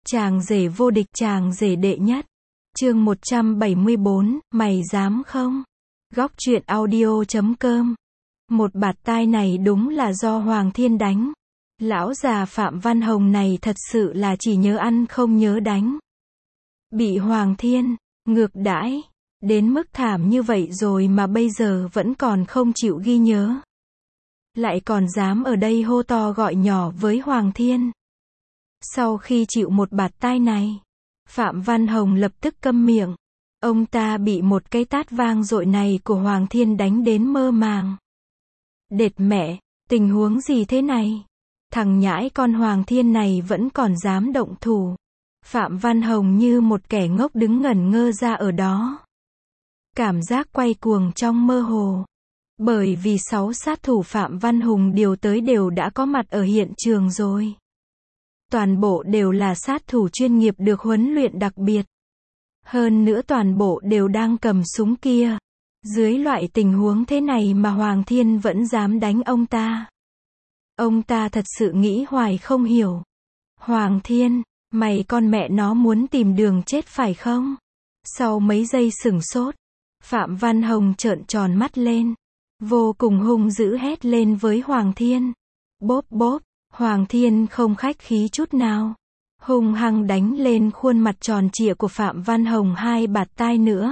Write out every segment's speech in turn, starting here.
Chàng rể vô địch, chàng rể đệ nhất. Chương 174, mày dám không? Góc truyện audio.com. Một bạt tai này đúng là do Hoàng Thiên đánh. Lão già Phạm Văn Hồng này thật sự là chỉ nhớ ăn không nhớ đánh. Bị Hoàng Thiên ngược đãi đến mức thảm như vậy rồi mà bây giờ vẫn còn không chịu ghi nhớ. Lại còn dám ở đây hô to gọi nhỏ với Hoàng Thiên. Sau khi chịu một bạt tai này, Phạm Văn Hồng lập tức câm miệng. Ông ta bị một cái tát vang dội này của Hoàng Thiên đánh đến mơ màng. Đệt mẹ, tình huống gì thế này? Thằng nhãi con Hoàng Thiên này vẫn còn dám động thủ. Phạm Văn Hồng như một kẻ ngốc đứng ngẩn ngơ ra ở đó. Cảm giác quay cuồng trong mơ hồ. Bởi vì 6 sát thủ Phạm Văn Hùng điều tới đều đã có mặt ở hiện trường rồi. Toàn bộ đều là sát thủ chuyên nghiệp được huấn luyện đặc biệt. Hơn nữa toàn bộ đều đang cầm súng kia. Dưới loại tình huống thế này mà Hoàng Thiên vẫn dám đánh ông ta. Ông ta thật sự nghĩ hoài không hiểu. Hoàng Thiên, mày con mẹ nó muốn tìm đường chết phải không? Sau mấy giây sửng sốt, Phạm Văn Hồng trợn tròn mắt lên. Vô cùng hung dữ hét lên với Hoàng Thiên. Bốp bốp, Hoàng Thiên không khách khí chút nào. Hung hăng đánh lên khuôn mặt tròn trịa của Phạm Văn Hồng 2 bạt tai nữa.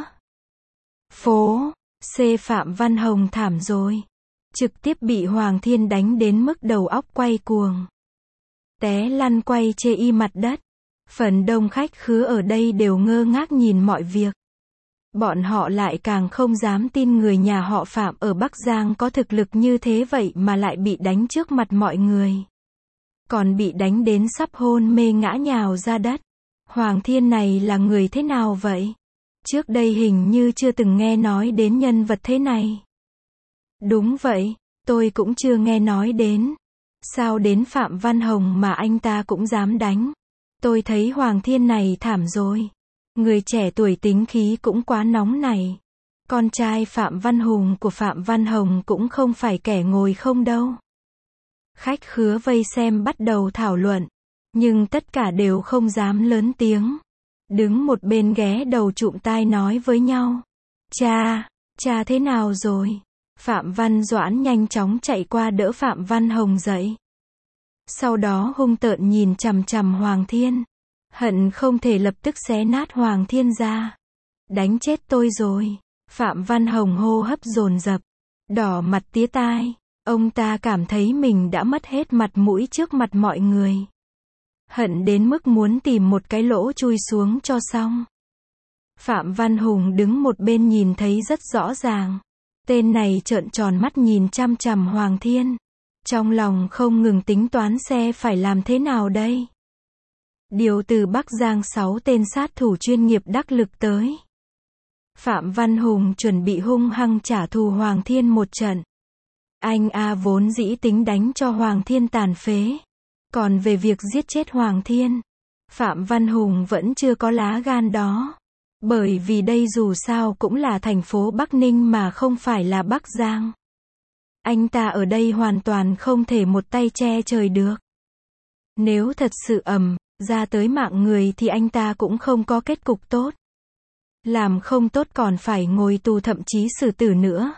Phố, Phạm Văn Hồng thảm rồi. Trực tiếp bị Hoàng Thiên đánh đến mức đầu óc quay cuồng. Té lăn quay chê y mặt đất. Phần đông khách khứa ở đây đều ngơ ngác nhìn mọi việc. Bọn họ lại càng không dám tin người nhà họ Phạm ở Bắc Giang có thực lực như thế vậy mà lại bị đánh trước mặt mọi người. Còn bị đánh đến sắp hôn mê ngã nhào ra đất. Hoàng Thiên này là người thế nào vậy? Trước đây hình như chưa từng nghe nói đến nhân vật thế này. Đúng vậy, tôi cũng chưa nghe nói đến. Sao đến Phạm Văn Hồng mà anh ta cũng dám đánh? Tôi thấy Hoàng Thiên này thảm rồi. Người trẻ tuổi tính khí cũng quá nóng này. Con trai Phạm Văn Hùng của Phạm Văn Hồng cũng không phải kẻ ngồi không đâu. Khách khứa vây xem bắt đầu thảo luận. Nhưng tất cả đều không dám lớn tiếng. Đứng một bên ghé đầu chụm tai nói với nhau. Cha thế nào rồi? Phạm Văn Doãn nhanh chóng chạy qua đỡ Phạm Văn Hồng dậy. Sau đó hung tợn nhìn chằm chằm Hoàng Thiên. Hận không thể lập tức xé nát Hoàng Thiên ra. Đánh chết tôi rồi. Phạm Văn Hồng hô hấp dồn dập. Đỏ mặt tía tai. Ông ta cảm thấy mình đã mất hết mặt mũi trước mặt mọi người. Hận đến mức muốn tìm một cái lỗ chui xuống cho xong. Phạm Văn Hùng đứng một bên nhìn thấy rất rõ ràng. Tên này trợn tròn mắt nhìn chằm chằm Hoàng Thiên. Trong lòng không ngừng tính toán xe phải làm thế nào đây. Điều từ Bắc Giang 6 tên sát thủ chuyên nghiệp đắc lực tới. Phạm Văn Hùng chuẩn bị hung hăng trả thù Hoàng Thiên một trận. Anh vốn dĩ tính đánh cho Hoàng Thiên tàn phế. Còn về việc giết chết Hoàng Thiên, Phạm Văn Hùng vẫn chưa có lá gan đó. Bởi vì đây dù sao cũng là thành phố Bắc Ninh mà không phải là Bắc Giang. Anh ta ở đây hoàn toàn không thể một tay che trời được. Nếu thật sự ra tới mạng người thì anh ta cũng không có kết cục tốt. Làm không tốt còn phải ngồi tù thậm chí xử tử nữa.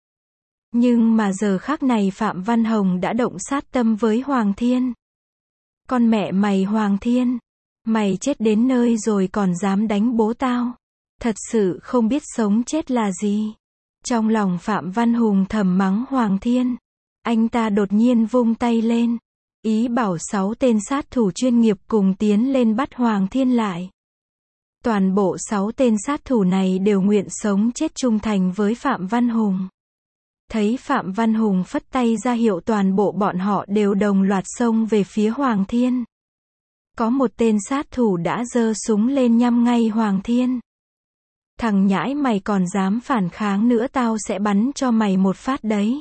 Nhưng mà giờ khắc này Phạm Văn Hồng đã động sát tâm với Hoàng Thiên. Con mẹ mày Hoàng Thiên, mày chết đến nơi rồi còn dám đánh bố tao. Thật sự không biết sống chết là gì. Trong lòng Phạm Văn Hùng thầm mắng Hoàng Thiên. Anh ta đột nhiên vung tay lên. Ý bảo 6 tên sát thủ chuyên nghiệp cùng tiến lên bắt Hoàng Thiên lại. Toàn bộ 6 tên sát thủ này đều nguyện sống chết trung thành với Phạm Văn Hùng. Thấy Phạm Văn Hùng phất tay ra hiệu toàn bộ bọn họ đều đồng loạt xông về phía Hoàng Thiên. Có một tên sát thủ đã giơ súng lên nhắm ngay Hoàng Thiên. Thằng nhãi mày còn dám phản kháng nữa tao sẽ bắn cho mày một phát đấy.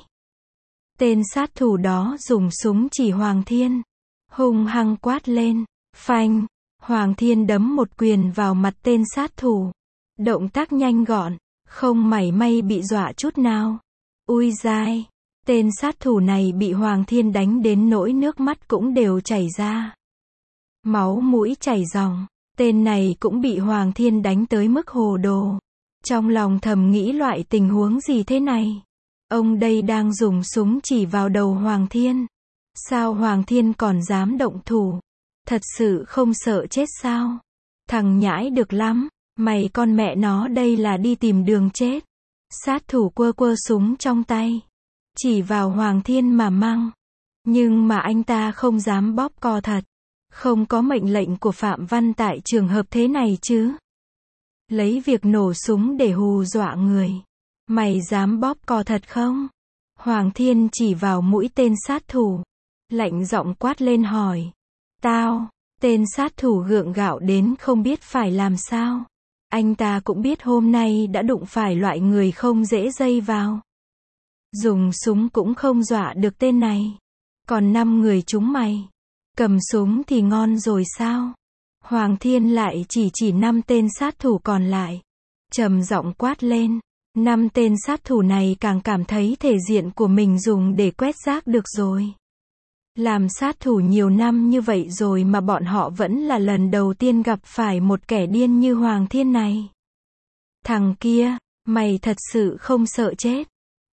Tên sát thủ đó dùng súng chỉ Hoàng Thiên. Hung hăng quát lên. Phanh. Hoàng Thiên đấm một quyền vào mặt tên sát thủ. Động tác nhanh gọn. Không mảy may bị dọa chút nào. Ui dai. Tên sát thủ này bị Hoàng Thiên đánh đến nỗi nước mắt cũng đều chảy ra. Máu mũi chảy ròng. Tên này cũng bị Hoàng Thiên đánh tới mức hồ đồ. Trong lòng thầm nghĩ loại tình huống gì thế này? Ông đây đang dùng súng chỉ vào đầu Hoàng Thiên. Sao Hoàng Thiên còn dám động thủ? Thật sự không sợ chết sao? Thằng nhãi được lắm. Mày con mẹ nó đây là đi tìm đường chết. Sát thủ quơ quơ súng trong tay. Chỉ vào Hoàng Thiên mà măng. Nhưng mà anh ta không dám bóp cò thật. Không có mệnh lệnh của Phạm Văn tại trường hợp thế này chứ. Lấy việc nổ súng để hù dọa người. Mày dám bóp cò thật không? Hoàng Thiên chỉ vào mũi tên sát thủ. Lạnh giọng quát lên hỏi. Tao. Tên sát thủ gượng gạo đến không biết phải làm sao. Anh ta cũng biết hôm nay đã đụng phải loại người không dễ dây vào. Dùng súng cũng không dọa được tên này. Còn 5 người chúng mày. Cầm súng thì ngon rồi sao? Hoàng Thiên lại chỉ 5 tên sát thủ còn lại. Trầm giọng quát lên. 5 tên sát thủ này càng cảm thấy thể diện của mình dùng để quét rác được rồi. Làm sát thủ nhiều năm như vậy rồi mà bọn họ vẫn là lần đầu tiên gặp phải một kẻ điên như Hoàng Thiên này. Thằng kia, mày thật sự không sợ chết.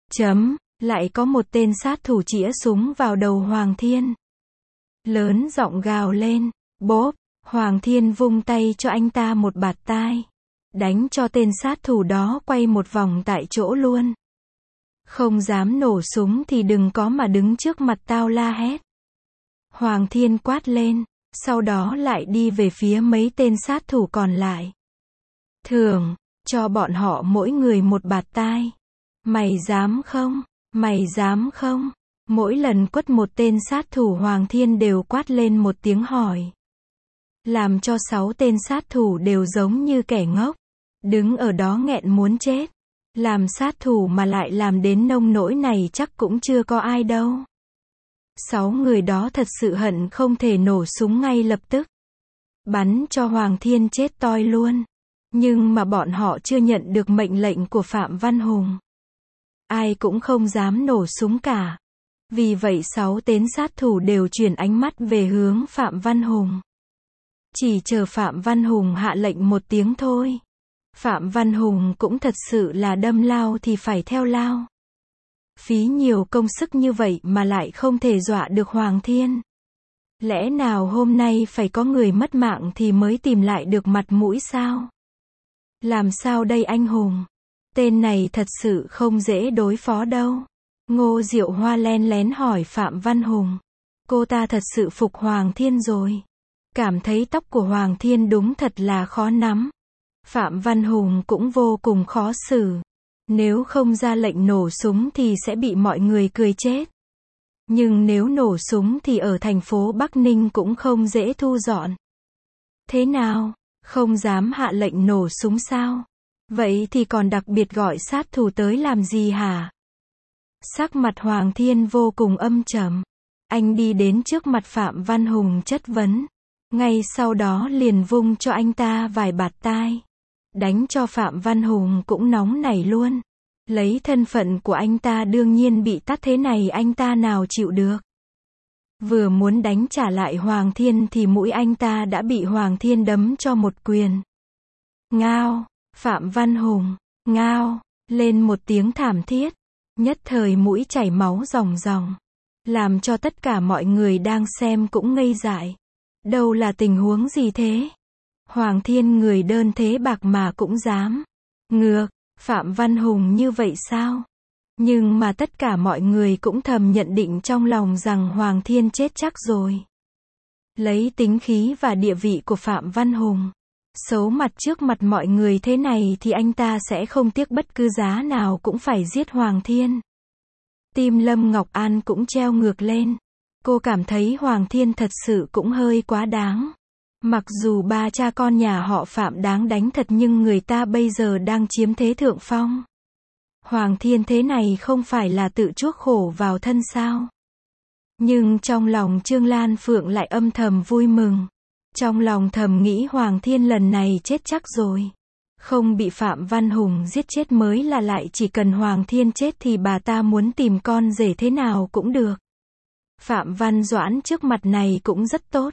Lại có một tên sát thủ chĩa súng vào đầu Hoàng Thiên. Lớn giọng gào lên. Bốp, Hoàng Thiên vung tay cho anh ta một bạt tai. Đánh cho tên sát thủ đó quay một vòng tại chỗ luôn. Không dám nổ súng thì đừng có mà đứng trước mặt tao la hét. Hoàng Thiên quát lên, sau đó lại đi về phía mấy tên sát thủ còn lại. Thưởng, cho bọn họ mỗi người một bạt tai. Mày dám không? Mày dám không? Mỗi lần quất một tên sát thủ Hoàng Thiên đều quát lên một tiếng hỏi. Làm cho 6 tên sát thủ đều giống như kẻ ngốc. Đứng ở đó nghẹn muốn chết. Làm sát thủ mà lại làm đến nông nỗi này chắc cũng chưa có ai đâu. 6 người đó thật sự hận không thể nổ súng ngay lập tức. Bắn cho Hoàng Thiên chết toi luôn. Nhưng mà bọn họ chưa nhận được mệnh lệnh của Phạm Văn Hùng. Ai cũng không dám nổ súng cả. Vì vậy 6 tên sát thủ đều chuyển ánh mắt về hướng Phạm Văn Hùng. Chỉ chờ Phạm Văn Hùng hạ lệnh một tiếng thôi. Phạm Văn Hùng cũng thật sự là đâm lao thì phải theo lao. Phí nhiều công sức như vậy mà lại không thể dọa được Hoàng Thiên. Lẽ nào hôm nay phải có người mất mạng thì mới tìm lại được mặt mũi sao? Làm sao đây anh Hùng? Tên này thật sự không dễ đối phó đâu. Ngô Diệu Hoa len lén hỏi Phạm Văn Hùng. Cô ta thật sự phục Hoàng Thiên rồi. Cảm thấy tóc của Hoàng Thiên đúng thật là khó nắm. Phạm Văn Hùng cũng vô cùng khó xử. Nếu không ra lệnh nổ súng thì sẽ bị mọi người cười chết. Nhưng nếu nổ súng thì ở thành phố Bắc Ninh cũng không dễ thu dọn. Thế nào? Không dám hạ lệnh nổ súng sao? Vậy thì còn đặc biệt gọi sát thủ tới làm gì hả? Sắc mặt Hoàng Thiên vô cùng âm trầm. Anh đi đến trước mặt Phạm Văn Hùng chất vấn. Ngay sau đó liền vung cho anh ta vài bạt tai. Đánh cho Phạm Văn Hùng cũng nóng nảy luôn. Lấy thân phận của anh ta đương nhiên bị tát thế này anh ta nào chịu được. Vừa muốn đánh trả lại Hoàng Thiên thì mũi anh ta đã bị Hoàng Thiên đấm cho một quyền. Ngao, Phạm Văn Hùng, ngao, lên một tiếng thảm thiết. Nhất thời mũi chảy máu ròng ròng. Làm cho tất cả mọi người đang xem cũng ngây dại. Đâu là tình huống gì thế? Hoàng Thiên người đơn thế bạc mà cũng dám. Ngược, Phạm Văn Hùng như vậy sao? Nhưng mà tất cả mọi người cũng thầm nhận định trong lòng rằng Hoàng Thiên chết chắc rồi. Lấy tính khí và địa vị của Phạm Văn Hùng, xấu mặt trước mặt mọi người thế này thì anh ta sẽ không tiếc bất cứ giá nào cũng phải giết Hoàng Thiên. Tim Lâm Ngọc An cũng treo ngược lên. Cô cảm thấy Hoàng Thiên thật sự cũng hơi quá đáng. Mặc dù ba cha con nhà họ Phạm đáng đánh thật nhưng người ta bây giờ đang chiếm thế thượng phong. Hoàng Thiên thế này không phải là tự chuốc khổ vào thân sao? Nhưng trong lòng Trương Lan Phượng lại âm thầm vui mừng. Trong lòng thầm nghĩ Hoàng Thiên lần này chết chắc rồi. Không bị Phạm Văn Hùng giết chết mới là lại, chỉ cần Hoàng Thiên chết thì bà ta muốn tìm con rể thế nào cũng được. Phạm Văn Doãn trước mặt này cũng rất tốt.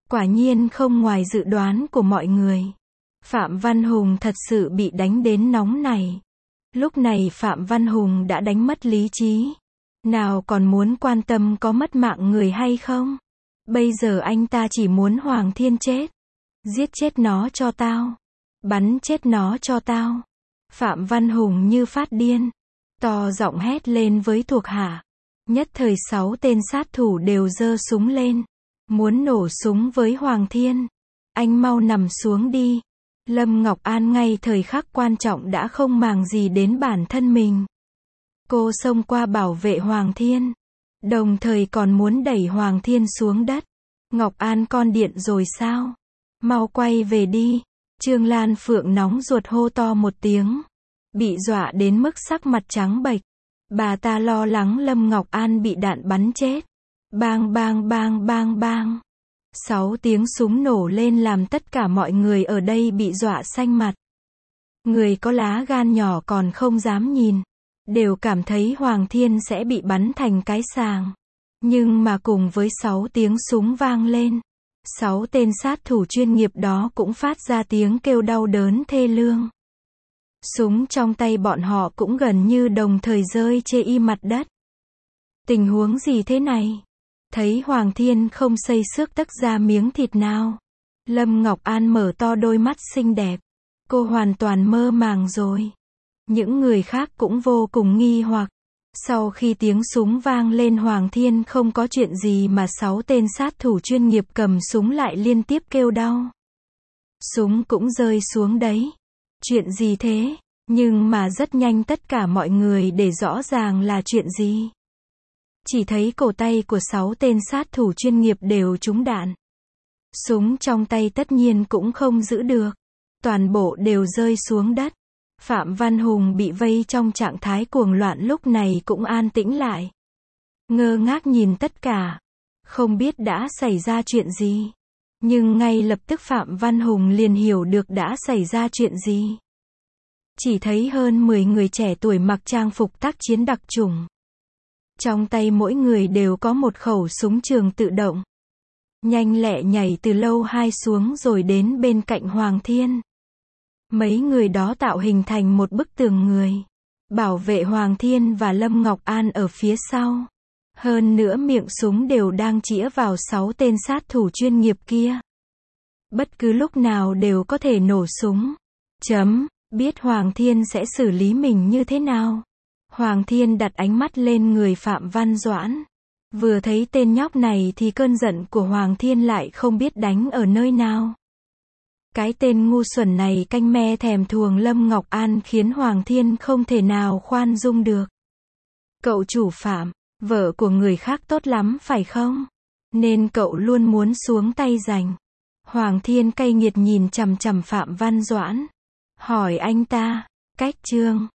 Quả nhiên không ngoài dự đoán của mọi người. Phạm Văn Hùng thật sự bị đánh đến nóng này. Lúc này Phạm Văn Hùng đã đánh mất lý trí. Nào còn muốn quan tâm có mất mạng người hay không. Bây giờ anh ta chỉ muốn Hoàng Thiên chết. Giết chết nó cho tao. Bắn chết nó cho tao. Phạm Văn Hùng như phát điên. To giọng hét lên với thuộc hạ. Nhất thời 6 tên sát thủ đều giơ súng lên. Muốn nổ súng với Hoàng Thiên. Anh mau nằm xuống đi. Lâm Ngọc An ngay thời khắc quan trọng đã không màng gì đến bản thân mình. Cô xông qua bảo vệ Hoàng Thiên. Đồng thời còn muốn đẩy Hoàng Thiên xuống đất. Ngọc An con điện rồi sao? Mau quay về đi. Trương Lan Phượng nóng ruột hô to một tiếng. Bị dọa đến mức sắc mặt trắng bệch. Bà ta lo lắng Lâm Ngọc An bị đạn bắn chết. Bang bang bang bang bang. 6 tiếng súng nổ lên làm tất cả mọi người ở đây bị dọa xanh mặt. Người có lá gan nhỏ còn không dám nhìn. Đều cảm thấy Hoàng Thiên sẽ bị bắn thành cái sàng. Nhưng mà cùng với 6 tiếng súng vang lên, 6 tên sát thủ chuyên nghiệp đó cũng phát ra tiếng kêu đau đớn thê lương. Súng trong tay bọn họ cũng gần như đồng thời rơi chê y mặt đất. Tình huống gì thế này? Thấy Hoàng Thiên không xây xước tấc ra miếng thịt nào. Lâm Ngọc An mở to đôi mắt xinh đẹp. Cô hoàn toàn mơ màng rồi. Những người khác cũng vô cùng nghi hoặc. Sau khi tiếng súng vang lên Hoàng Thiên không có chuyện gì mà 6 tên sát thủ chuyên nghiệp cầm súng lại liên tiếp kêu đau. Súng cũng rơi xuống đấy. Chuyện gì thế? Nhưng mà rất nhanh tất cả mọi người để rõ ràng là chuyện gì. Chỉ thấy cổ tay của 6 tên sát thủ chuyên nghiệp đều trúng đạn. Súng trong tay tất nhiên cũng không giữ được. Toàn bộ đều rơi xuống đất. Phạm Văn Hùng bị vây trong trạng thái cuồng loạn lúc này cũng an tĩnh lại. Ngơ ngác nhìn tất cả. Không biết đã xảy ra chuyện gì. Nhưng ngay lập tức Phạm Văn Hùng liền hiểu được đã xảy ra chuyện gì. Chỉ thấy hơn 10 người trẻ tuổi mặc trang phục tác chiến đặc chủng. Trong tay mỗi người đều có một khẩu súng trường tự động. Nhanh lẹ nhảy từ lầu 2 xuống rồi đến bên cạnh Hoàng Thiên. Mấy người đó tạo hình thành một bức tường người. Bảo vệ Hoàng Thiên và Lâm Ngọc An ở phía sau. Hơn nữa miệng súng đều đang chĩa vào 6 tên sát thủ chuyên nghiệp kia. Bất cứ lúc nào đều có thể nổ súng. Biết Hoàng Thiên sẽ xử lý mình như thế nào. Hoàng Thiên đặt ánh mắt lên người Phạm Văn Doãn. Vừa thấy tên nhóc này thì cơn giận của Hoàng Thiên lại không biết đánh ở nơi nào. Cái tên ngu xuẩn này canh me thèm thuồng Lâm Ngọc An khiến Hoàng Thiên không thể nào khoan dung được. Cậu chủ Phạm, vợ của người khác tốt lắm phải không? Nên cậu luôn muốn xuống tay giành. Hoàng Thiên cay nghiệt nhìn chằm chằm Phạm Văn Doãn. Hỏi anh ta, cách Trương,